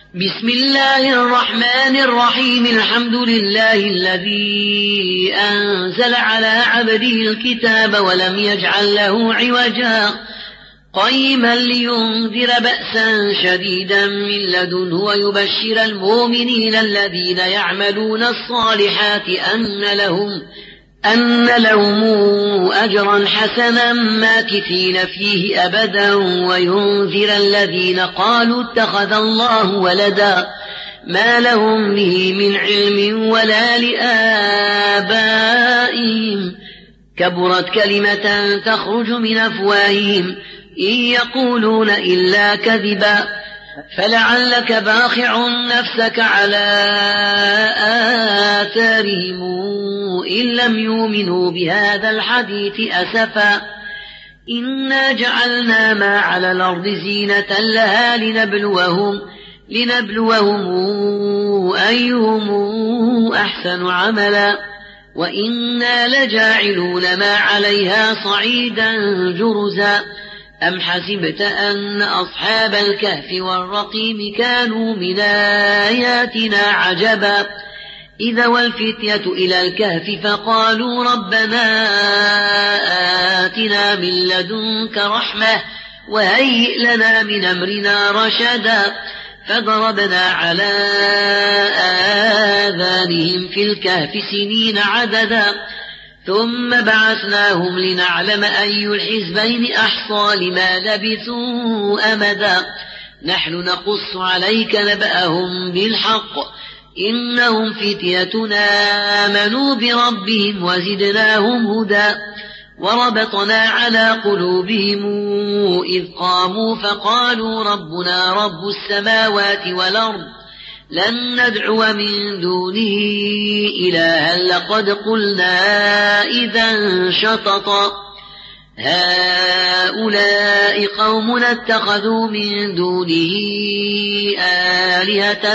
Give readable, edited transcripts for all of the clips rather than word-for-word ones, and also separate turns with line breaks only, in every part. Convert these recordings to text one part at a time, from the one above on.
بسم الله الرحمن الرحيم. الحمد لله الذي أنزل على عبده الكتاب ولم يجعل له عوجا قيما لينذر بأسا شديدا من لدنه ويبشر المؤمنين الذين يعملون الصالحات أن لهم أجرا حسنا ماكثين فيه أبدا وينذر الذين قالوا اتخذ الله ولدا ما لهم به من علم ولا لآبائهم كبرت كلمة تخرج من أفواههم إن يقولون إلا كذبا فلعلك باخع نفسك على آثارهم إن لم يؤمنوا بهذا الحديث أسفا إنا جعلنا ما على الأرض زينة لها لنبلوهم أيهم أحسن عملا وإنا لجاعلون ما عليها صعيدا جرزا أم حسبت أن أصحاب الكهف والرقيم كانوا من آياتنا عجبا إذا والفتية إلى الكهف فقالوا ربنا آتنا من لدنك رحمة وهيئ لنا من أمرنا رشدا فضربنا على آذانهم في الكهف سنين عددا ثم بعثناهم لنعلم أي الحزبين أحصى لما لبثوا أمدا نحن نقص عليك نبأهم بالحق إنهم فتيتنا آمنوا بربهم وزدناهم هدى وربطنا على قلوبهم إذ قاموا فقالوا ربنا رب السماوات والأرض لن ندعو من دونه إلها لقد قلنا إذا شططا هؤلاء قوم اتخذوا من دونه آلهة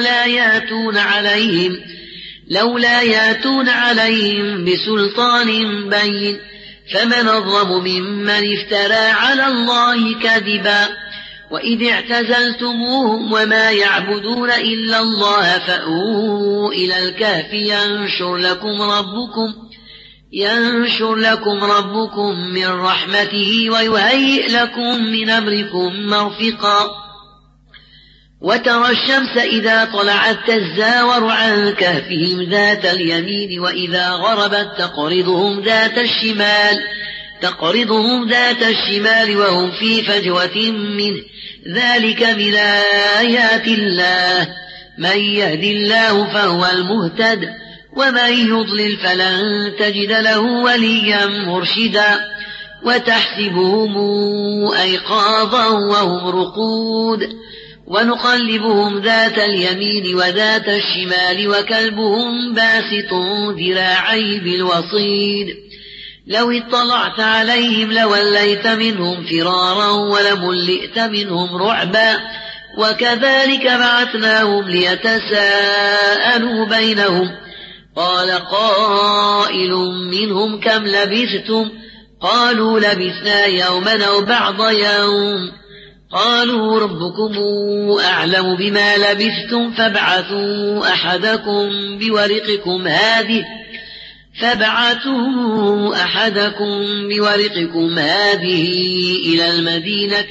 لولا ياتون عليهم بسلطان بين فمن أظلم ممن افترى على الله كذبا وإذ اعتزلتموهم وما يعبدون إلا الله فأووا إلى الكهف ينشر لكم ربكم من رحمته ويهيئ لكم من أمركم مرفقا وترى الشمس إذا طلعت تزاور عن كهفهم ذات اليمين وإذا غربت تقرضهم ذات الشمال وهم في فجوة منه ذلك من آيات الله من يهد الله فهو المهتد ومن يضلل فلن تجد له وليا مرشدا وتحسبهم أيقاظا وهم رقود ونقلبهم ذات اليمين وذات الشمال وكلبهم باسط ذراعيه بالوصيد لو اطلعت عليهم لوليت منهم فرارا ولملئت منهم رعبا وكذلك بعثناهم ليتساءلوا بينهم قال قائل منهم كم لبثتم قالوا لبثنا يوما أو بعض يوم قالوا ربكم أعلم بما لبثتم فابعثوا أحدكم بورقكم هذه إلى المدينة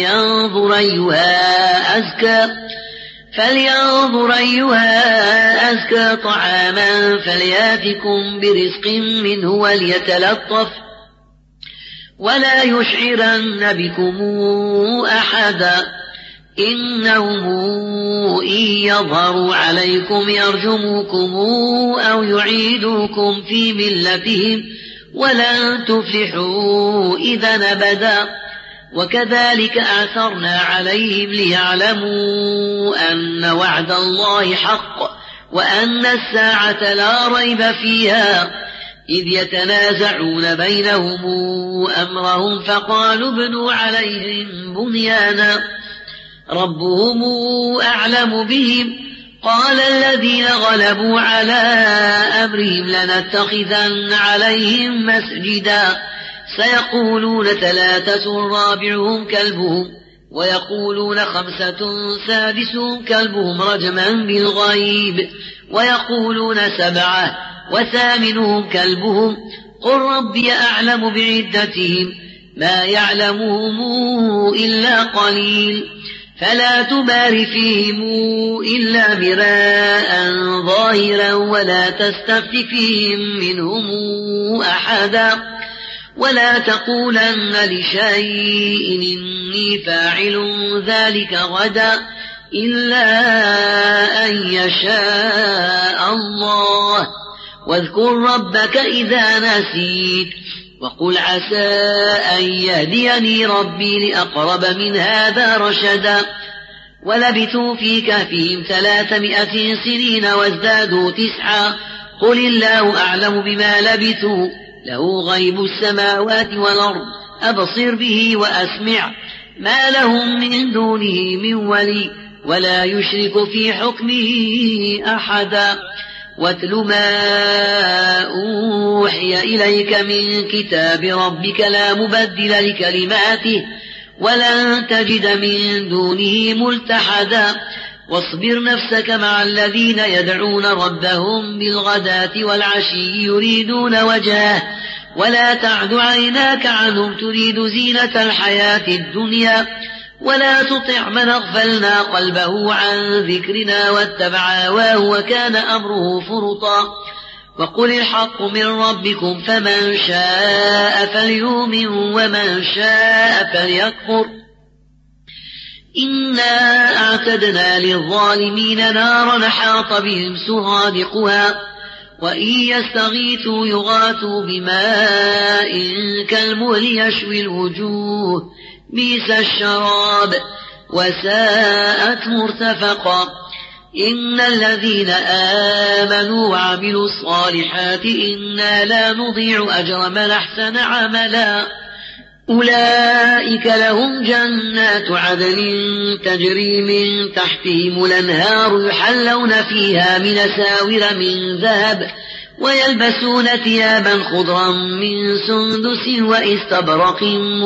فلينظر أيها أزكى طعاما فلياتكم برزق منه وليتلطف ولا يشعرن بكم أحدا إنهم إن يظهروا عليكم يرجموكم أو يعيدوكم في ملتهم ولن تفلحوا إذا أبدا وكذلك أعثرنا عليهم ليعلموا أن وعد الله حق وأن الساعة لا ريب فيها إذ يتنازعون بينهم أمرهم فقالوا ابنوا عليهم بنيانا ربهم أعلم بهم قال الذين غلبوا على أمرهم لنتخذن عليهم مسجدا سيقولون ثلاثة رابعهم كلبهم ويقولون 5 سادسهم كلبهم رجما بالغيب ويقولون 7 وثامنهم كلبهم قل ربي أعلم بعدتهم ما يعلمهم إلا قليل فلا تمار فيهم إلا مراء ظاهرا ولا تستفت فيهم منهم أحدا ولا تقولن لشيء إني فاعل ذلك غدا إلا أن يشاء الله واذكر ربك إذا نسيت وقل عسى أن يهديني ربي لأقرب من هذا رشدا ولبثوا في كهفهم 300 سنين وازدادوا 9 قل الله أعلم بما لبثوا له غيب السماوات والأرض أبصر به وأسمع ما لهم من دونه من ولي ولا يشرك في حكمه أحدا واتل ما أوحي إليك من كتاب ربك لا مبدل لكلماته ولن تجد من دونه ملتحدا واصبر نفسك مع الذين يدعون ربهم بالغداة والعشي يريدون وجهه ولا تعد عيناك عنهم تريد زينة الحياة الدنيا ولا تطع من أغفلنا قلبه عن ذكرنا واتبع هواه وكان أمره فرطا وقل الحق من ربكم فمن شاء فليؤمن ومن شاء فليكفر إنا أعتدنا للظالمين نارا حاط بهم سرادقها وإن يستغيثوا يغاثوا بماء كالمهل يشوي الوجوه بئس الشراب وساءت مرتفقا إن الذين آمنوا وعملوا الصالحات إنا لا نضيع أجر من أحسن عملا أولئك لهم جنات عدن تجري من تحتهم الأنهار يحلون فيها من أساور من ذهب ويلبسون ثيابا خضرا من سندس واستبرق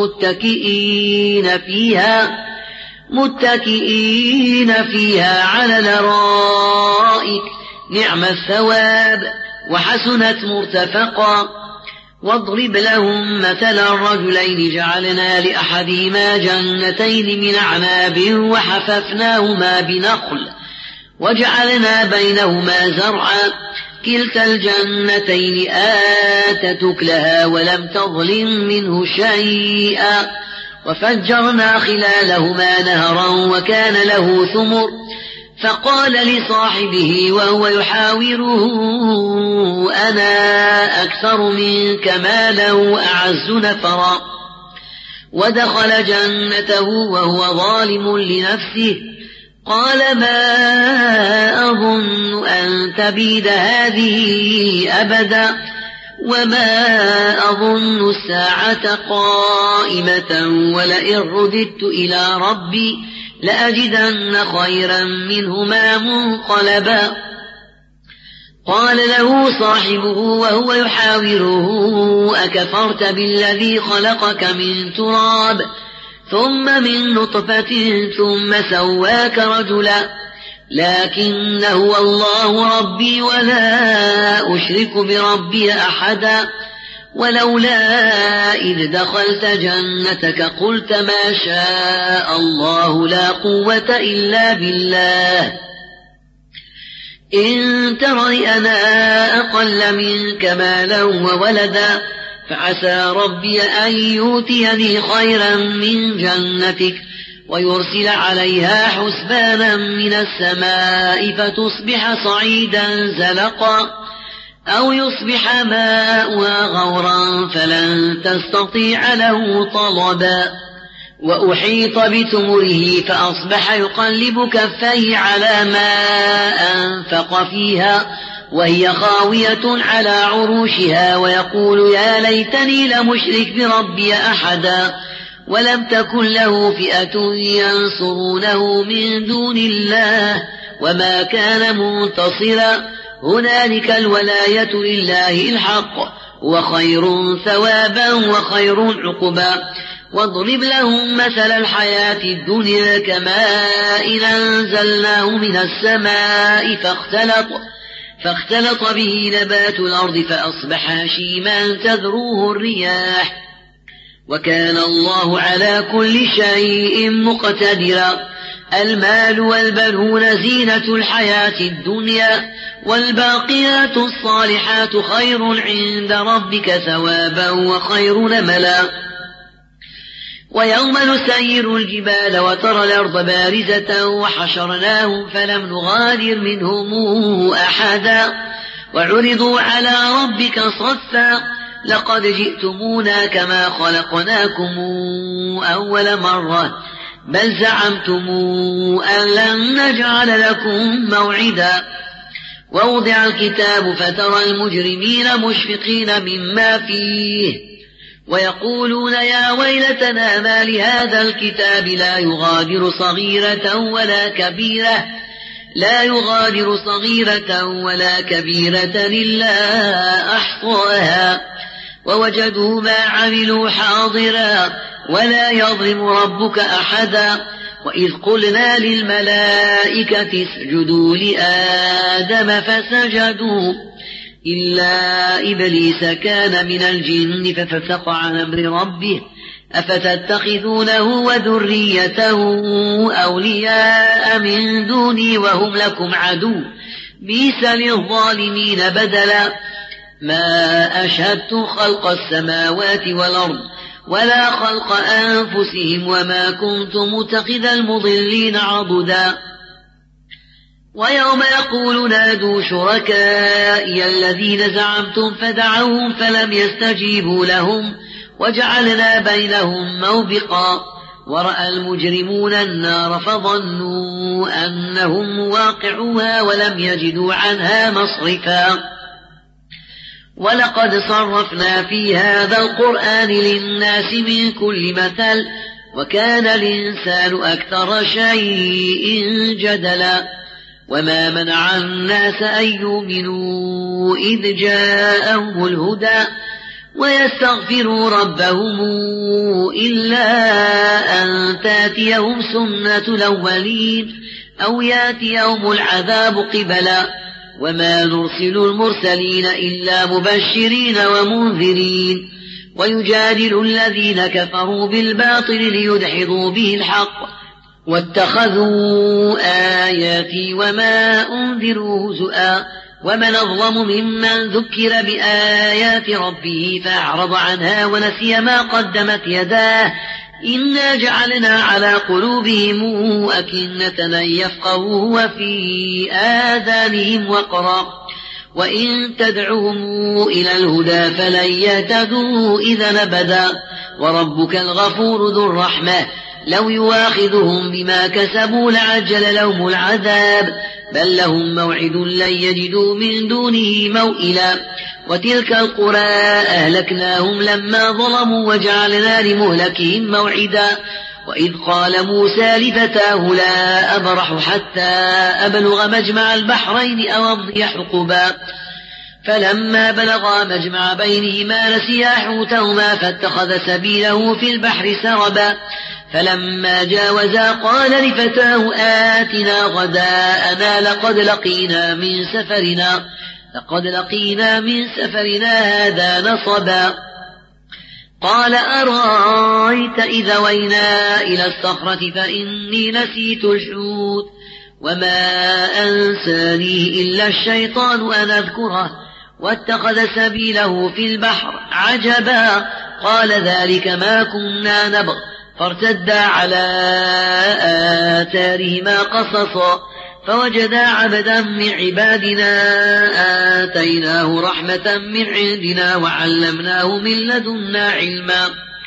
متكئين فيها على الأرائك نعم الثواب وحسنت مرتفقا واضرب لهم مثلا الرجلين جعلنا لأحدهما جنتين من أعناب وحففناهما بنخل وجعلنا بينهما زرعا كلتا الجنتين آتت أكلها ولم تظلم منه شيئا وفجرنا خلالهما نهرا وكان له ثمر فقال لصاحبه وهو يحاوره أنا أكثر منك مالا وأعز نفرا ودخل جنته وهو ظالم لنفسه قال ما أظن أن تبيد هذه أبدا وما أظن الساعة قائمة ولئن رددت إلى ربي لأجدن خيرا منهما منقلبا قال له صاحبه وهو يحاوره أكفرت بالذي خلقك من تراب ثم من نطفة ثم سواك رجلا لكن هو الله ربي ولا أشرك بربي أحدا ولولا إذ دخلت جنتك قلت ما شاء الله لا قوة إلا بالله إن ترني أنا أقل منك مالا وولدا فعسى ربي أن يؤتيني خيرا من جنتك ويرسل عليها حسبانا من السماء فتصبح صعيدا زلقا أو يصبح ماؤها غورا فلن تستطيع له طلبا وأحيط بثمره فأصبح يقلب كفيه على ما أنفق فيها وهي خاوية على عروشها ويقول يا ليتني لمشرك بربي أحدا ولم تكن له فئة ينصرونه من دون الله وما كان منتصرا هنالك الولاية لله الحق وخير ثوابا وخير عقبا واضرب لهم مثل الحياة الدنيا كماء أنزلناه من السماء فاختلط به نبات الأرض فأصبح هشيما تذروه الرياح وكان الله على كل شيء مقتدرا. المال والبنون زينة الحياة الدنيا والباقيات الصالحات خير عند ربك ثوابا وخير نملا. ويوم نسير الجبال وترى الأرض بارزة وحشرناهم فلم نغادر منهم أحدا وعرضوا على ربك صفا لقد جئتمونا كما خلقناكم أول مرة بل زعمتم أن لن نجعل لكم موعدا. ووضع الكتاب فترى المجرمين مشفقين مما فيه ويقولون يا ويلتنا ما لهذا الكتاب لا يغادر صغيرة ولا كبيرة إلا أحصاها ووجدوا ما عملوا حاضرا ولا يظلم ربك أحدا. وإذ قلنا للملائكة اسجدوا لآدم فسجدوا إلا إبليس كان من الجن ففسق عن أمر ربه أفتتخذونه وذريته أولياء من دوني وهم لكم عدو بئس للظالمين بدلا. ما أشهدت خلق السماوات والأرض ولا خلق أنفسهم وما كنت متخذ المضلين عضدا. ويوم يقول نادوا شركائي الذين زعمتم فدعوهم فلم يستجيبوا لهم وجعلنا بينهم موبقا. ورأى المجرمون النار فظنوا أنهم واقعوها ولم يجدوا عنها مصرفا. ولقد صرفنا في هذا القرآن للناس من كل مثل وكان الإنسان أكثر شيء جدلا. وما منع الناس أن يؤمنوا إذ جاءهم الهدى ويستغفروا ربهم إلا أن تاتيهم سنة الأولين أو ياتيهم العذاب قبلا. وما نرسل المرسلين إلا مبشرين ومنذرين ويجادل الذين كفروا بالباطل ليدحضوا به الحق واتخذوا آياتي وما أنذروا هزؤا. ومن أظلم ممن ذكر بآيات ربه فأعرض عنها ونسي ما قدمت يداه إنا جعلنا على قلوبهم أكنة أن يفقهوه وفي آذانهم وقرا وإن تدعهم إلى الهدى فلن يهتدوا إذا أبدا. وربك الغفور ذو الرحمة لو يواخذهم بما كسبوا لعجل لهم العذاب بل لهم موعد لن يجدوا من دونه موئلا. وتلك القرى أهلكناهم لما ظلموا وجعلنا لمهلكهم موعدا. وإذ قال موسى لفتاه لا أبرح حتى أبلغ مجمع البحرين أو أمضي حقبا فلما بلغا مجمع بينهما نسيا حوتهما فاتخذ سبيله في البحر سربا. فلما جاوزا قال لفتاه آتنا غداءنا لقد لقينا من سفرنا هذا نصبا. قال أرأيت إذا وينا إلى الصخرة فإني نسيت الحوت وما أنسانيه إلا الشيطان أن أذكره واتخذ سبيله في البحر عجبا. قال ذلك ما كنا نبغ فارتدا على آثارهما قصصا فوجدا عبدا من عبادنا آتيناه رحمة من عندنا وعلمناه من لدنا علما.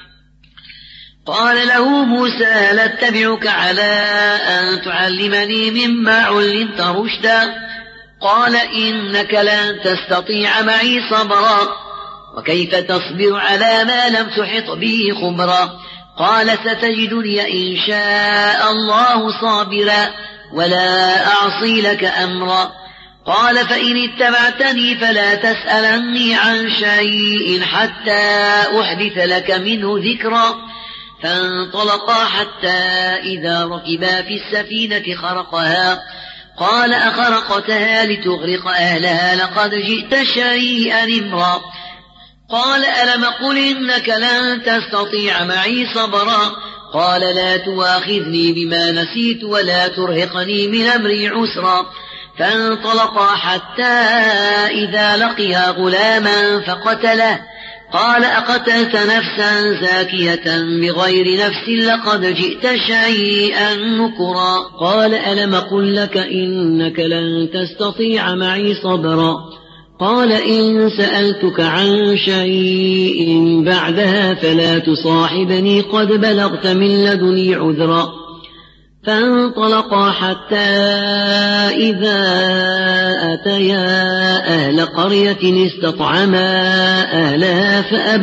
قال له موسى لاتبعك على أن تعلمني مما علمت رشدا. قال إنك لن تستطيع معي صبرا وكيف تصبر على ما لم تحط به خبرا. قال ستجدني إن شاء الله صابرا ولا أعصي لك أمرا. قال فإن اتبعتني فلا تسألني عن شيء حتى أحدث لك منه ذكرا. فانطلقا حتى إذا ركبا في السفينة خرقها قال أخرقتها لتغرق أهلها لقد جئت شيئا إمرا قال ألم قل إنك لن تستطيع معي صبرا قال لا تواخذني بما نسيت ولا ترهقني من أمري عسرا فانطلقا حتى إذا لقيا غلاما فقتله قال أقتلت نفسا زاكية بغير نفس لقد جئت شيئا نكرا قال ألم قل لك إنك لن تستطيع معي صبرا قال إن سألتك عن شيء بعدها فلا تصاحبني قد بلغت من لدني عذرا فانطلقا حتى إذا أتيا أهل قرية استطعما أهلها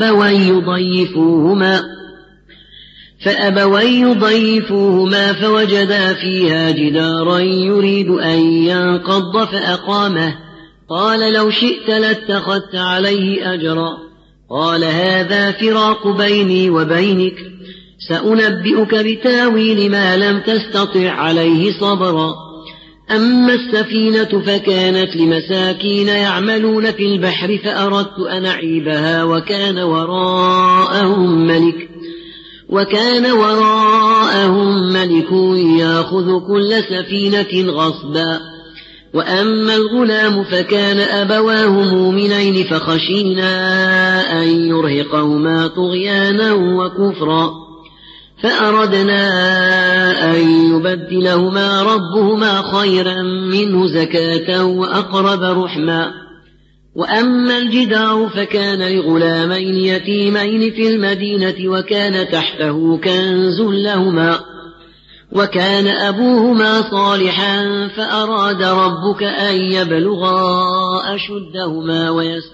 فأبوا يضيفوهما فوجدا فيها جدارا يريد أن ينقض فأقامه قال لو شئت لاتخذت عليه أجرا قال هذا فراق بيني وبينك سأنبئك بتاويل ما لم تستطع عليه صبرا أما السفينة فكانت لمساكين يعملون في البحر فأردت أن أعيبها وكان وراءهم ملك يأخذ كل سفينة غصبا وأما الغلام فكان أبواه مؤمنين فخشينا أن يرهقهما طغيانا وكفرا فأردنا أن يبدلهما ربهما خيرا منه زكاة وأقرب رحما وأما الجدار فكان لغلامين يتيمين في المدينة وكان تحته كنز لهما وكان أبوهما صالحا فأراد ربك أن يبلغا أشدهما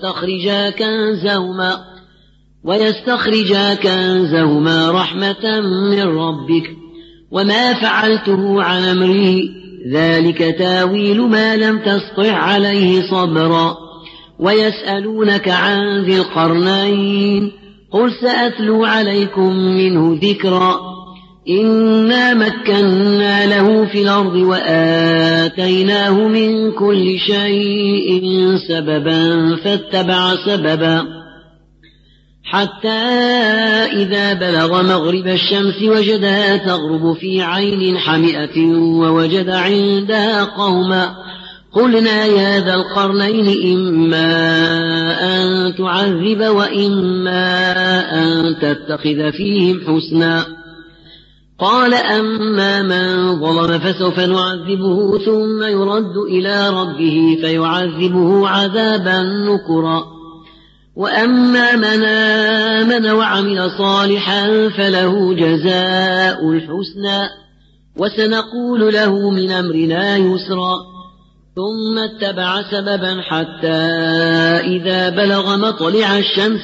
ويستخرجا كنزهما رحمة من ربك وما فعلته عن أمري ذلك تاويل ما لم تسطع عليه صبرا ويسألونك عن ذي القرنين قل سأتلو عليكم منه ذكرا إنا مكنا له في الأرض وآتيناه من كل شيء سببا فاتبع سببا حتى إذا بلغ مغرب الشمس وجدها تغرب في عين حمئة ووجد عندها قوما قلنا يا ذا القرنين إما أن تعذب وإما أن تتخذ فيهم حسنا قال أما من ظلم فسوف نعذبه ثم يرد إلى ربه فيعذبه عذابا نكرا وأما من آمن وعمل صالحا فله جزاء الحسنى وسنقول له من أمرنا يسرا ثم اتبع سببا حتى إذا بلغ مطلع الشمس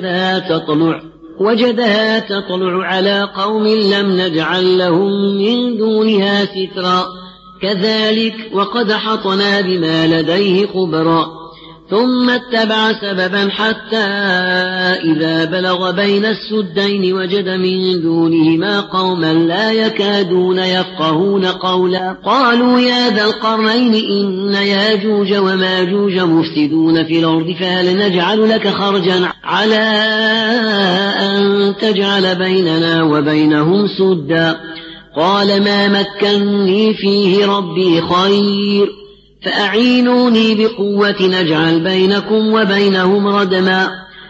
وجدها تطلع على قوم لم نجعل لهم من دونها سترا كذلك وقد حطنا بما لديه خبرا ثم اتبع سببا حتى إذا بلغ بين السدين وجد من دونهما قوما لا يكادون يفقهون قولا قالوا يا ذا القرنين إن ياجوج وماجوج مفسدون في الأرض فهل نجعل لك خرجا على أن تجعل بيننا وبينهم سدا قال ما مكني فيه ربي خير فأعينوني بقوة نجعل بينكم وبينهم ردما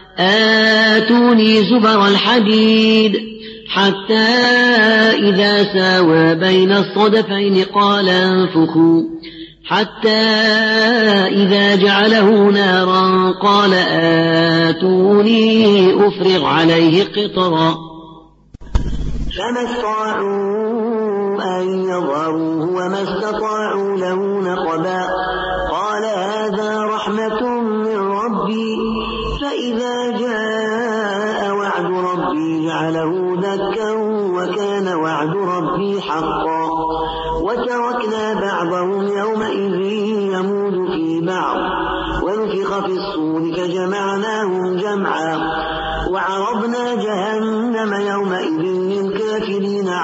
آتوني زبر الحديد حتى إذا ساوى بين الصدفين قال انفخوا حتى إذا جعله نارا قال آتوني أفرغ عليه قطرا فما استطاعوا أن يظهروه وما استطاعوا له نقبا قال هذا رحمة من ربي فإذا جاء وعد ربي جعله دكا وكان وعد ربي حقا وتركنا بعضهم يومئذ يموج في بعض ونفخ في الصور فجمعناهم جمعا وعرضنا جهنم يومئذ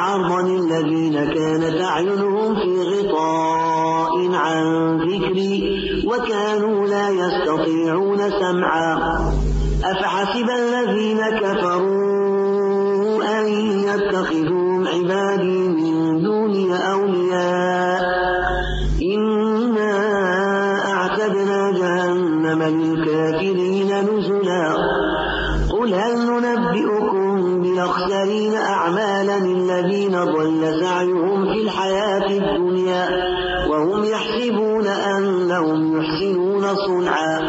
عرضا الذين كانت أعينهم في غطاء عن ذكري وكانوا لا يستطيعون سمعا أفحسب الذين كفروا أن يتخذوا عبادي من دوني أولياء إنا أعتدنا جهنم للكافرين نزلا قل هل ننبئكم بالأخسرين أعمالا الذين ضل سعيهم في الحياة الدنيا وهم يحسبون أنهم يحسنون صنعا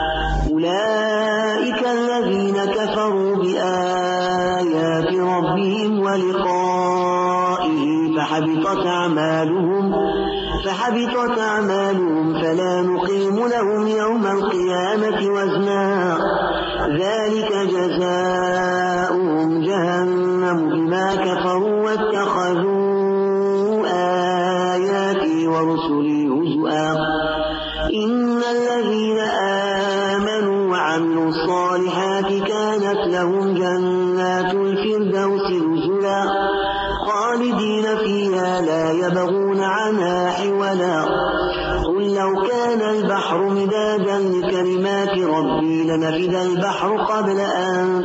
أولئك الذين كفروا بآيات ربهم ولقائه فحبطت أعمالهم فلا نقيم لهم يوم القيامة وزنا ذلك جزاؤهم جهنم بما كفروا واتخذوا آياتي ورسلي هزؤا إن الذين آمنوا وعملوا الصالحات كانت لهم جنات الفردوس نزلا خالدين فيها لا يبغون عنها حولا قل لو كان البحر مدادا لكلمات ربي لنفد البحر قبل أن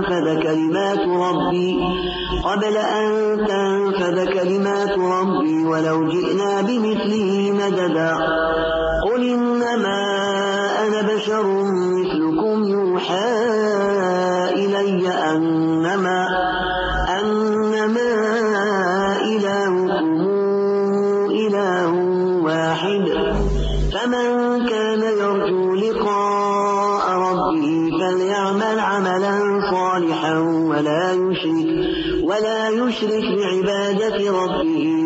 تنفد كلمات ربي ولو جئنا بمثله مددا قل إنما أنا بشر مثلكم يوحى إلي أنما إلهكم إله واحد فمن كان يرجو لقاء ربه فليعمل عملا صالحا ولا يشرك بعبادة ربه